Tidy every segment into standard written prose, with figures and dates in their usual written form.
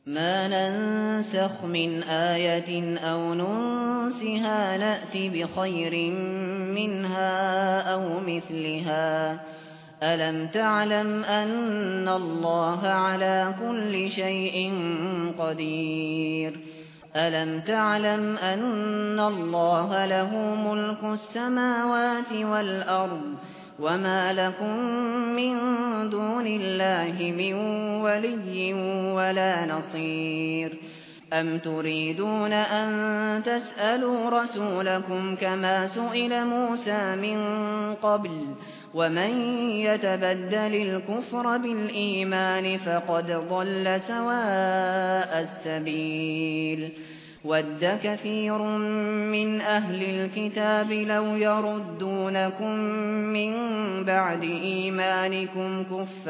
ما ننسخ من آية أو ننسها نأت بخير منها أو مثلها ألم تعلم أن الله على كل شيء قدير ألم تعلم أن الله له ملك السماوات والأرض وما لكم من دون الله من ولي ولا نصير أم تريدون أن تسألوا رسولكم كما سئل موسى من قبل ومن يتبدل الكفر بالإيمان فقد ضل سواء السبيل ود كثير من أهل الكتاب لو يردونكم من بعد إيمانكم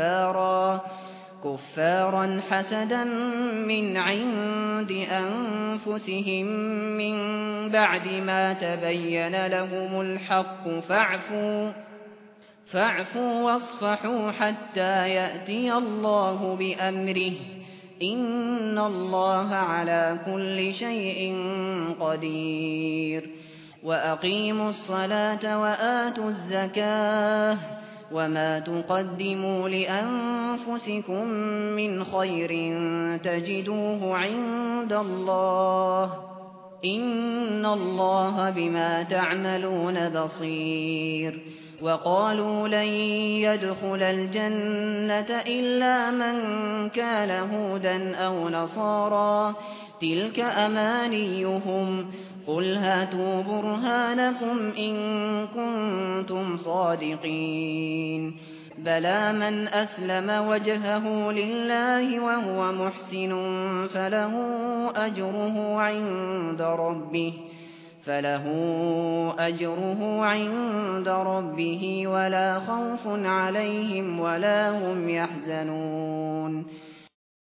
كفارا حسدا من عند أنفسهم من بعد ما تبين لهم الحق فاعفوا واصفحوا حتى يأتي الله بأمره إن الله على كل شيء قدير وأقيموا الصلاة وآتوا الزكاة وما تقدموا لأنفسكم من خير تجدوه عند الله إن الله بما تعملون بصير وقالوا لن يدخل الجنة إلا من كان هودا أو نصارى تلك أمانيهم قل هاتوا برهانكم إن كنتم صادقين بلى من أسلم وجهه لله وهو محسن فله أجره عند ربه ولا خوف عليهم ولا هم يحزنون